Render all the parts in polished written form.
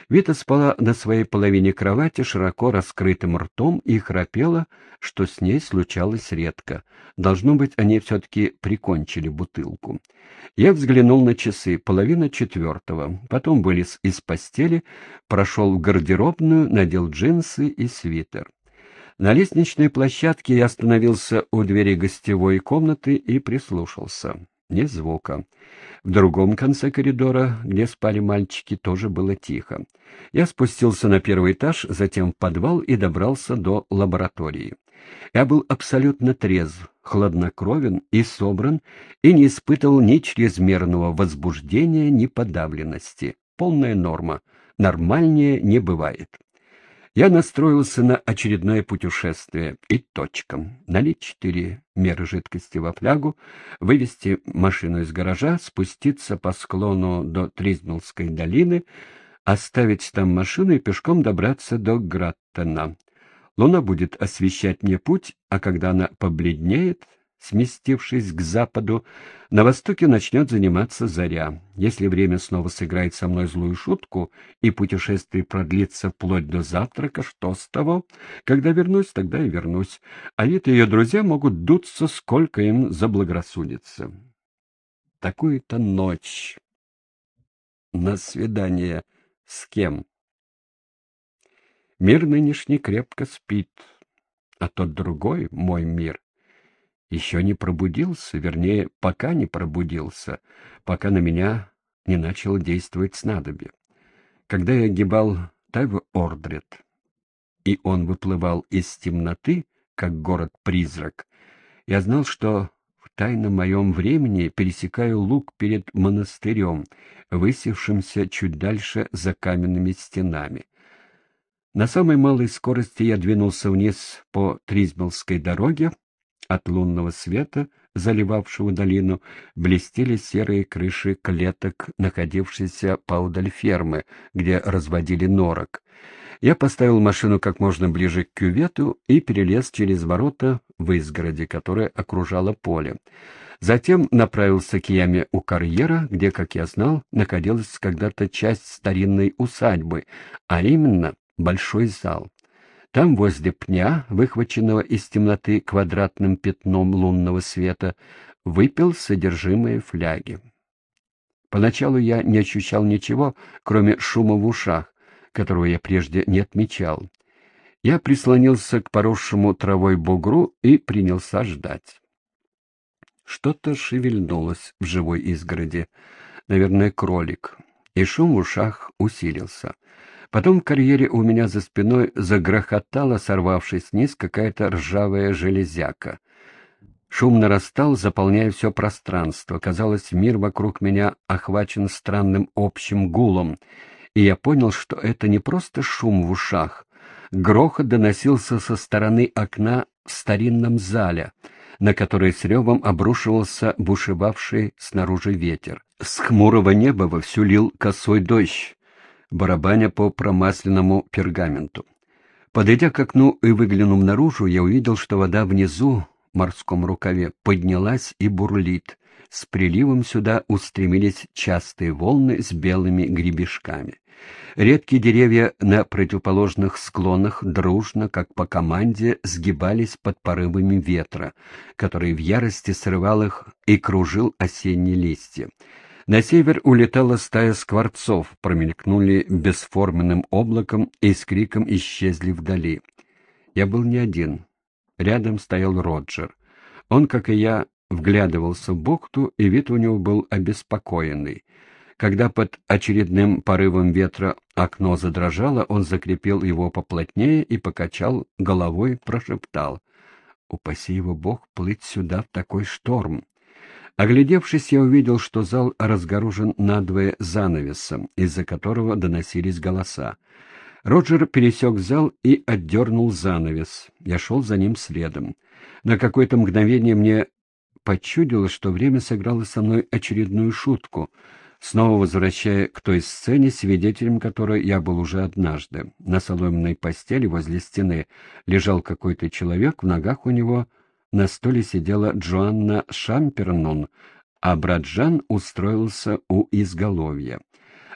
Вита спала на своей половине кровати широко раскрытым ртом и храпела, что с ней случалось редко. Должно быть, они все-таки прикончили бутылку. Я взглянул на часы, 3:30, потом вылез из постели, прошел в гардеробную, надел джинсы и свитер. На лестничной площадке я остановился у двери гостевой комнаты и прислушался. Ни звука. В другом конце коридора, где спали мальчики, тоже было тихо. Я спустился на первый этаж, затем в подвал и добрался до лаборатории. Я был абсолютно трезв, хладнокровен и собран, и не испытывал ни чрезмерного возбуждения, ни подавленности. Полная норма. Нормальнее не бывает. Я настроился на очередное путешествие. И точка. Налить 4 меры жидкости во флягу, вывести машину из гаража, спуститься по склону до Тризмелской долины, оставить там машину и пешком добраться до Граттена. Луна будет освещать мне путь, а когда она побледнеет, сместившись к западу, на востоке начнет заниматься заря. Если время снова сыграет со мной злую шутку, и путешествие продлится вплоть до завтрака, что с того? Когда вернусь, тогда и вернусь. А Вита и ее друзья могут дуться, сколько им заблагорассудится. Такую-то ночь. На свидание с кем? Мир нынешний крепко спит, а тот другой, мой мир, еще не пробудился, вернее, пока не пробудился, пока на меня не начало действовать снадобье. Когда я огибал Тайв-Ордред, и он выплывал из темноты, как город-призрак, я знал, что в тайном моем времени пересекаю луг перед монастырем, высевшимся чуть дальше за каменными стенами. На самой малой скорости я двинулся вниз по Тризмелской дороге. От лунного света, заливавшего долину, блестели серые крыши клеток, находившиеся поодаль фермы, где разводили норок. Я поставил машину как можно ближе к кювету и перелез через ворота в изгороди, которая окружала поле. Затем направился к яме у карьера, где, как я знал, находилась когда-то часть старинной усадьбы, а именно большой зал. Там, возле пня, выхваченного из темноты квадратным пятном лунного света, выпил содержимое фляги. Поначалу я не ощущал ничего, кроме шума в ушах, которого я прежде не отмечал. Я прислонился к поросшему травой бугру и принялся ждать. Что-то шевельнулось в живой изгороди, наверное, кролик, и шум в ушах усилился. Потом в карьере у меня за спиной загрохотала, сорвавшись вниз, какая-то ржавая железяка. Шум нарастал, заполняя все пространство. Казалось, мир вокруг меня охвачен странным общим гулом, и я понял, что это не просто шум в ушах. Грохот доносился со стороны окна в старинном зале, на который с ревом обрушивался бушевавший снаружи ветер. С хмурого неба вовсю лил косой дождь, барабаня по промасленному пергаменту. Подойдя к окну и выглянув наружу, я увидел, что вода внизу, в морском рукаве, поднялась и бурлит. С приливом сюда устремились частые волны с белыми гребешками. Редкие деревья на противоположных склонах дружно, как по команде, сгибались под порывами ветра, который в ярости срывал их и кружил осенние листья. На север улетала стая скворцов, промелькнули бесформенным облаком и с криком исчезли вдали. Я был не один. Рядом стоял Роджер. Он, как и я, вглядывался в бухту, и вид у него был обеспокоенный. Когда под очередным порывом ветра окно задрожало, он закрепил его поплотнее и покачал головой, прошептал: «Упаси его Бог плыть сюда в такой шторм». Оглядевшись, я увидел, что зал разгорожен надвое занавесом, из-за которого доносились голоса. Роджер пересек зал и отдернул занавес. Я шел за ним следом. На какое-то мгновение мне почудилось, что время сыграло со мной очередную шутку, снова возвращая к той сцене, свидетелем которой я был уже однажды. На соломенной постели возле стены лежал какой-то человек, в ногах у него на стуле сидела Джоанна Шампернон, а брат Жан устроился у изголовья.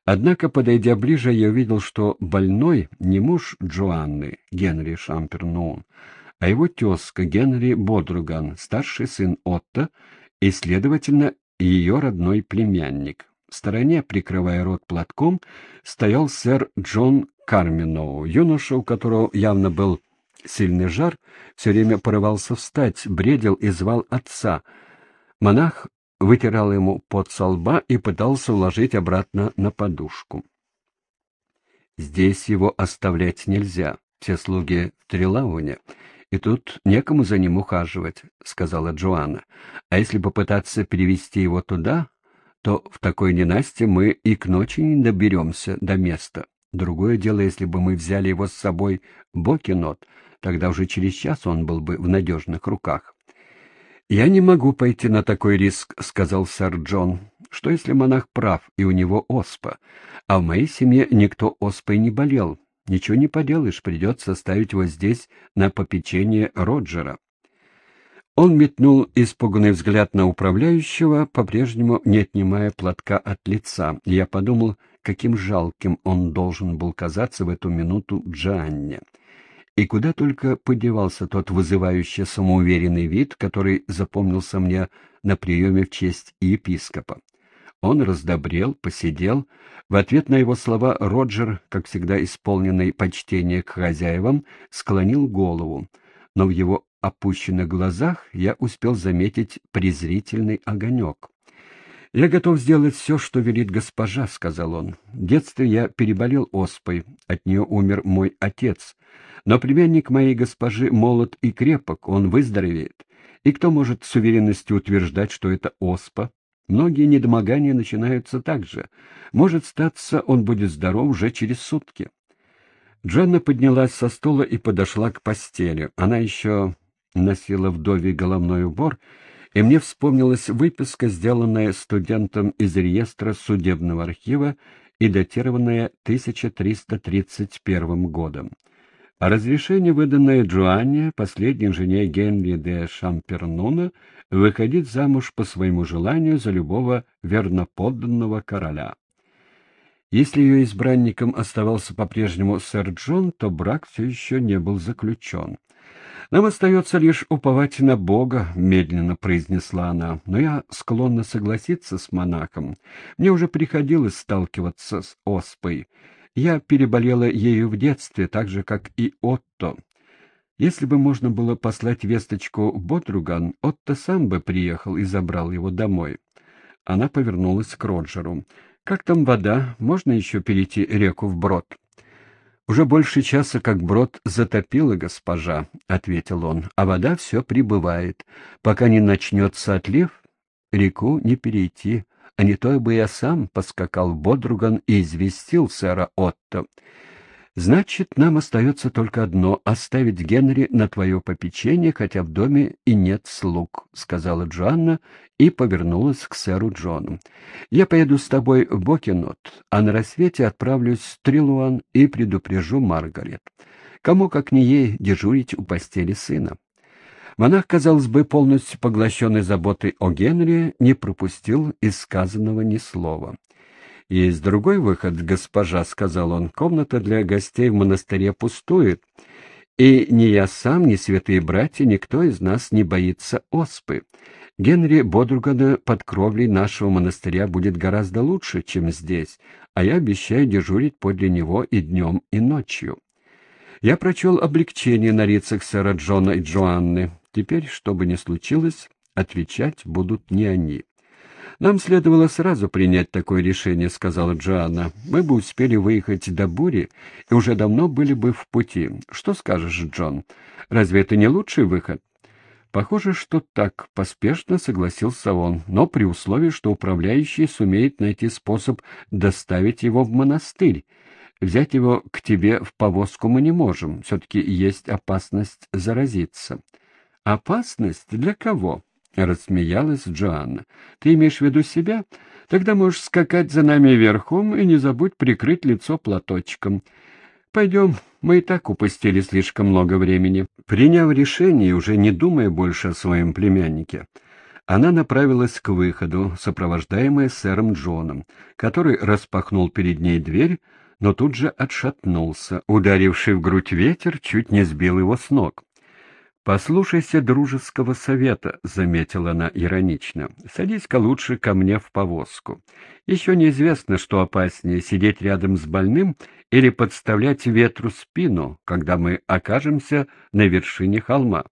Однако, подойдя ближе, я увидел, что больной не муж Джоанны, Генри Шампернун, а его тезка Генри Бодруган, старший сын Отто и, следовательно, ее родной племянник. В стороне, прикрывая рот платком, стоял сэр Джон Карминоу, юноша, у которого явно был сильный жар, все время порывался встать, бредил и звал отца. Монах вытирал ему пот со лба и пытался уложить обратно на подушку. «Здесь его оставлять нельзя, все слуги в Трилауне, и тут некому за ним ухаживать», — сказала Джоанна. «А если попытаться перевести его туда, то в такой ненастье мы и к ночи не доберемся до места. Другое дело, если бы мы взяли его с собой в Бокенот, тогда уже через час он был бы в надежных руках». «Я не могу пойти на такой риск», — сказал сэр Джон. «Что, если монах прав, и у него оспа? А в моей семье никто оспой не болел. Ничего не поделаешь, придется оставить его здесь на попечение Роджера». Он метнул испуганный взгляд на управляющего, по-прежнему не отнимая платка от лица. Я подумал, каким жалким он должен был казаться в эту минуту Джоанне. И куда только подевался тот вызывающий самоуверенный вид, который запомнился мне на приеме в честь епископа. Он раздобрел, посидел. В ответ на его слова Роджер, как всегда исполненный почтения к хозяевам, склонил голову, но в его опущенных глазах я успел заметить презрительный огонек. «Я готов сделать все, что велит госпожа», — сказал он. «В детстве я переболел оспой, от нее умер мой отец. Но племянник моей госпожи молод и крепок, он выздоровеет. И кто может с уверенностью утверждать, что это оспа? Многие недомогания начинаются так же. Может статься, он будет здоров уже через сутки». Джанна поднялась со стула и подошла к постели. Она еще носила вдовий головной убор, и мне вспомнилась выписка, сделанная студентом из реестра судебного архива и датированная 1331 годом. А разрешение, выданное Джоанне, последней жене Генри де Шампернуна, выходить замуж по своему желанию за любого верноподданного короля. Если ее избранником оставался по-прежнему сэр Джон, то брак все еще не был заключен. «Нам остается лишь уповать на Бога», — медленно произнесла она, — «но я склонна согласиться с монахом. Мне уже приходилось сталкиваться с оспой. Я переболела ею в детстве, так же, как и Отто. Если бы можно было послать весточку в Бодруган, Отто сам бы приехал и забрал его домой». Она повернулась к Роджеру. «Как там вода? Можно еще перейти реку вброд?» «Уже больше часа, как брод затопило, госпожа», — ответил он, — «а вода все прибывает. Пока не начнется отлив, реку не перейти, а не то бы я сам поскакал в Бодруган и известил сэра Отто. Значит, нам остается только одно — оставить Генри на твое попечение, хотя в доме и нет слуг», — сказала Джоанна и повернулась к сэру Джону. «Я поеду с тобой в Бокенот, а на рассвете отправлюсь в Трилуан и предупрежу Маргарет. Кому, как не ей, дежурить у постели сына». Монах, казалось бы, полностью поглощенный заботой о Генри, не пропустил из сказанного ни слова. «Есть другой выход, госпожа», — сказал он. «Комната для гостей в монастыре пустует, и ни я сам, ни святые братья, никто из нас не боится оспы. Генри Бодругана под кровлей нашего монастыря будет гораздо лучше, чем здесь, а я обещаю дежурить подле него и днем, и ночью». Я прочел облегчение на лицах сэра Джона и Джоанны. Теперь, что бы ни случилось, отвечать будут не они. «Нам следовало сразу принять такое решение», — сказала Джоанна. «Мы бы успели выехать до бури и уже давно были бы в пути. Что скажешь, Джон? Разве это не лучший выход?» «Похоже, что так», — поспешно согласился он, «но при условии, что управляющий сумеет найти способ доставить его в монастырь. Взять его к тебе в повозку мы не можем, все-таки есть опасность заразиться». «Опасность? Для кого?» — рассмеялась Джоанна. «Ты имеешь в виду себя? Тогда можешь скакать за нами верхом и не забудь прикрыть лицо платочком. Пойдем, мы и так упустили слишком много времени». Приняв решение, уже не думая больше о своем племяннике, Она направилась к выходу, сопровождаемая сэром Джоном, который распахнул перед ней дверь, но тут же отшатнулся. Ударивший в грудь ветер чуть не сбил его с ног. «Послушайся дружеского совета», — заметила она иронично. «Садись-ка лучше ко мне в повозку. Еще неизвестно, что опаснее — сидеть рядом с больным или подставлять ветру спину, когда мы окажемся на вершине холма».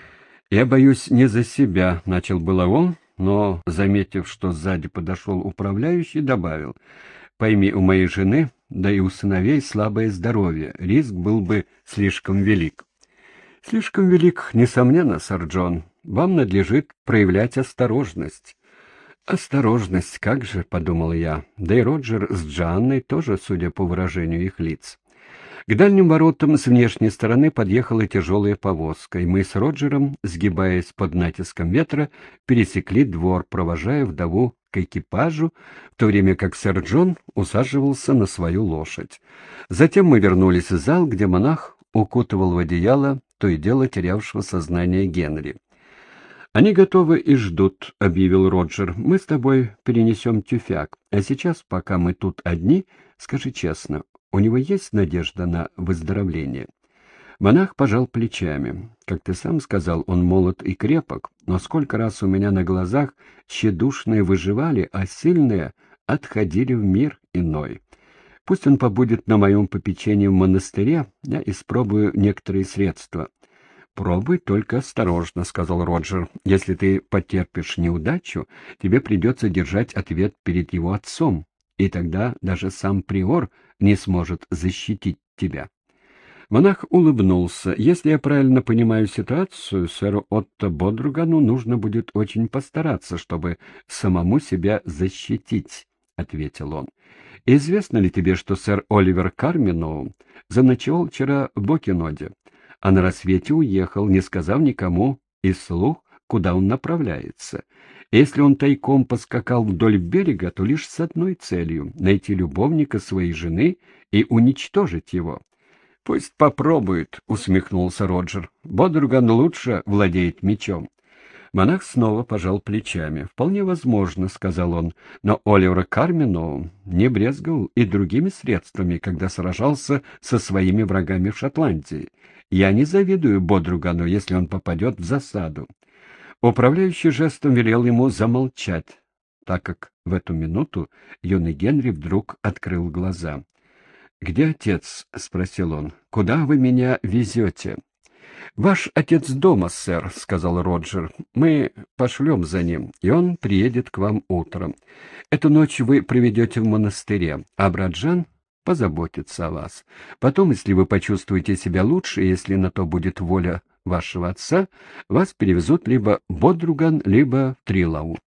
«Я боюсь не за себя», — начал было он, но, заметив, что сзади подошел управляющий, добавил: «Пойми, у моей жены, да и у сыновей слабое здоровье, риск был бы слишком велик». «Слишком велик, несомненно, сэр Джон. Вам надлежит проявлять осторожность». «Осторожность, как же», — подумал я, да и Роджер с Джанной тоже, судя по выражению их лиц. К дальним воротам с внешней стороны подъехала тяжелая повозка, и мы с Роджером, сгибаясь под натиском ветра, пересекли двор, провожая вдову к экипажу, в то время как сэр Джон усаживался на свою лошадь. Затем мы вернулись в зал, где монах укутывал в одеяло то и дело терявшего сознание Генри. «Они готовы и ждут», — объявил Роджер. «Мы с тобой перенесем тюфяк. А сейчас, пока мы тут одни, скажи честно, у него есть надежда на выздоровление?» Монах пожал плечами. «Как ты сам сказал, он молод и крепок, но сколько раз у меня на глазах тщедушные выживали, а сильные отходили в мир иной. Пусть он побудет на моем попечении в монастыре, я испробую некоторые средства». «Пробуй, только осторожно», — сказал Роджер. «Если ты потерпишь неудачу, тебе придется держать ответ перед его отцом, и тогда даже сам приор не сможет защитить тебя». Монах улыбнулся. «Если я правильно понимаю ситуацию, сэру Отто Бодругану нужно будет очень постараться, чтобы самому себя защитить», — ответил он. «Известно ли тебе, что сэр Оливер Карминоу заночевал вчера в Бокеноде, а на рассвете уехал, не сказав никому и слух, куда он направляется? Если он тайком поскакал вдоль берега, то лишь с одной целью — найти любовника своей жены и уничтожить его». «Пусть попробует», — усмехнулся Роджер. «Бодруган лучше владеет мечом». Монах снова пожал плечами. «Вполне возможно», — сказал он, — «но Оливер Карминоу не брезговал и другими средствами, когда сражался со своими врагами в Шотландии. Я не завидую Бодругану, если он попадет в засаду». Управляющий жестом велел ему замолчать, так как в эту минуту юный Генри вдруг открыл глаза. «Где отец?» — спросил он. «Куда вы меня везете?» «Ваш отец дома, сэр», — сказал Роджер. «Мы пошлем за ним, и он приедет к вам утром. Эту ночь вы проведете в монастыре, а Браджан позаботится о вас. Потом, если вы почувствуете себя лучше, если на то будет воля вашего отца, вас перевезут либо в Бодруган, либо в Трилау».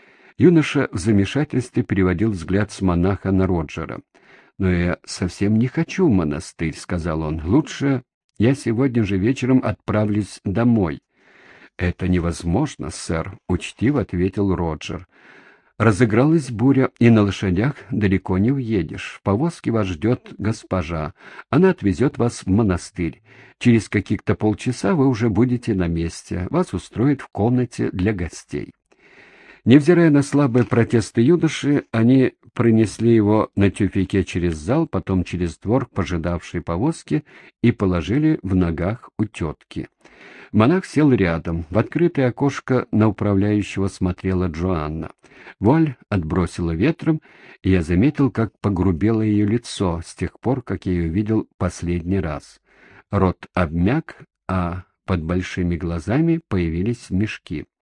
Юноша в замешательстве переводил взгляд с монаха на Роджера. «Но я совсем не хочу в монастырь», — сказал он. «Лучше я сегодня же вечером отправлюсь домой». «Это невозможно, сэр», — учтиво ответил Роджер. «Разыгралась буря, и на лошадях далеко не уедешь. В повозке вас ждет госпожа. Она отвезет вас в монастырь. Через каких-то полчаса вы уже будете на месте. Вас устроят в комнате для гостей». Невзирая на слабые протесты юноши, они пронесли его на тюфяке через зал, потом через двор к пожидавшей повозке и положили в ногах у тетки. Монах сел рядом. В открытое окошко на управляющего смотрела Джоанна. Вуаль отбросила ветром, и я заметил, как погрубело ее лицо с тех пор, как я ее видел последний раз. Рот обмяк, а под большими глазами появились мешки.